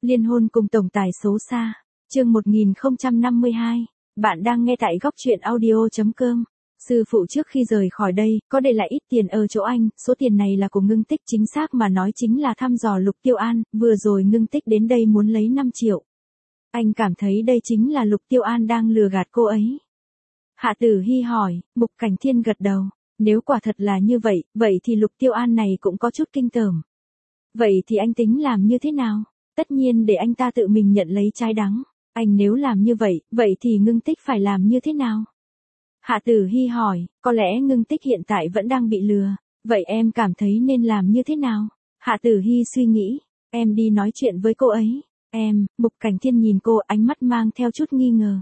Liên hôn cùng tổng tài xấu xa. Chương 1052. Bạn đang nghe tại góc truyện audio.com. Sư phụ trước khi rời khỏi đây, có để lại ít tiền ở chỗ anh, số tiền này là của Ngưng Tích, chính xác mà nói chính là thăm dò Lục Tiêu An, vừa rồi Ngưng Tích đến đây muốn lấy 5 triệu. Anh cảm thấy đây chính là Lục Tiêu An đang lừa gạt cô ấy. Hạ Tử Hy hỏi, Mục Cảnh Thiên gật đầu, nếu quả thật là như vậy, vậy thì Lục Tiêu An này cũng có chút kinh tởm. Vậy thì anh tính làm như thế nào? Tất nhiên để anh ta tự mình nhận lấy trái đắng. Anh nếu làm như vậy, vậy thì Ngưng Tích phải làm như thế nào? Hạ Tử Hy hỏi, có lẽ Ngưng Tích hiện tại vẫn đang bị lừa. Vậy em cảm thấy nên làm như thế nào? Hạ Tử Hy suy nghĩ, em đi nói chuyện với cô ấy. Mục Cảnh Thiên nhìn cô, ánh mắt mang theo chút nghi ngờ.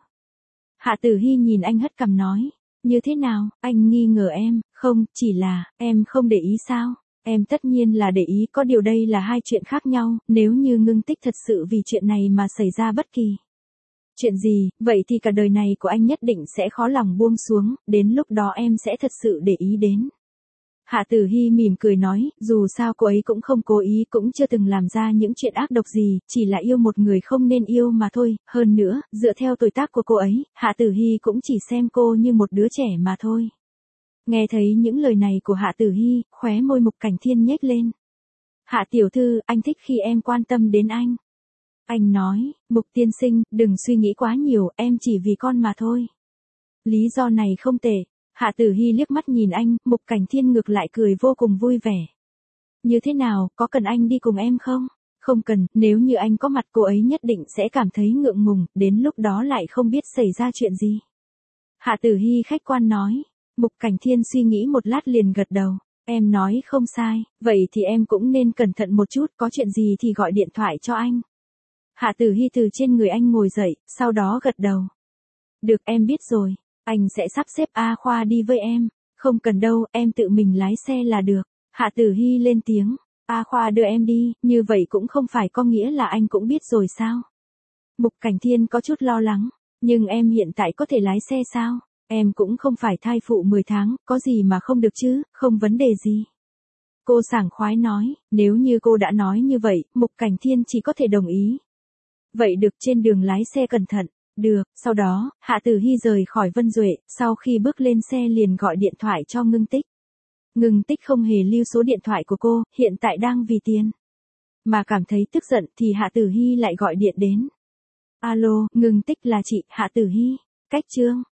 Hạ Tử Hy nhìn anh hất cằm nói, như thế nào, anh nghi ngờ em? Không, chỉ là, em không để ý sao? Em tất nhiên là để ý, có điều đây là hai chuyện khác nhau, nếu như Ngưng Tích thật sự vì chuyện này mà xảy ra bất kỳ chuyện gì, vậy thì cả đời này của anh nhất định sẽ khó lòng buông xuống, đến lúc đó em sẽ thật sự để ý đến. Hạ Tử Hy mỉm cười nói, dù sao cô ấy cũng không cố ý, cũng chưa từng làm ra những chuyện ác độc gì, chỉ là yêu một người không nên yêu mà thôi, hơn nữa, dựa theo tuổi tác của cô ấy, Hạ Tử Hy cũng chỉ xem cô như một đứa trẻ mà thôi. Nghe thấy những lời này của Hạ Tử Hy, khóe môi Mục Cảnh Thiên nhếch lên. Hạ tiểu thư, anh thích khi em quan tâm đến anh. Anh nói, Mục tiên sinh, đừng suy nghĩ quá nhiều, em chỉ vì con mà thôi. Lý do này không tệ. Hạ Tử Hy liếc mắt nhìn anh, Mục Cảnh Thiên ngược lại cười vô cùng vui vẻ. Như thế nào, có cần anh đi cùng em không? Không cần, nếu như anh có mặt cô ấy nhất định sẽ cảm thấy ngượng ngùng, đến lúc đó lại không biết xảy ra chuyện gì. Hạ Tử Hy khách quan nói. Mục Cảnh Thiên suy nghĩ một lát liền gật đầu. Em nói không sai, vậy thì em cũng nên cẩn thận một chút, có chuyện gì thì gọi điện thoại cho anh. Hạ Tử Hy từ trên người anh ngồi dậy, sau đó gật đầu. Được, em biết rồi, anh sẽ sắp xếp A Khoa đi với em. Không cần đâu, em tự mình lái xe là được. Hạ Tử Hy lên tiếng, A Khoa đưa em đi, như vậy cũng không phải có nghĩa là anh cũng biết rồi sao? Mục Cảnh Thiên có chút lo lắng, nhưng em hiện tại có thể lái xe sao? Em cũng không phải thai phụ 10 tháng, có gì mà không được chứ, không vấn đề gì. Cô sảng khoái nói, nếu như cô đã nói như vậy, Mục Cảnh Thiên chỉ có thể đồng ý. Vậy được, trên đường lái xe cẩn thận. Được, sau đó, Hạ Tử Hy rời khỏi Vân Duệ, sau khi bước lên xe liền gọi điện thoại cho Ngưng Tích. Ngưng Tích không hề lưu số điện thoại của cô, hiện tại đang vì tiền mà cảm thấy tức giận thì Hạ Tử Hy lại gọi điện đến. Alo, Ngưng Tích là chị, Hạ Tử Hy. Cách chương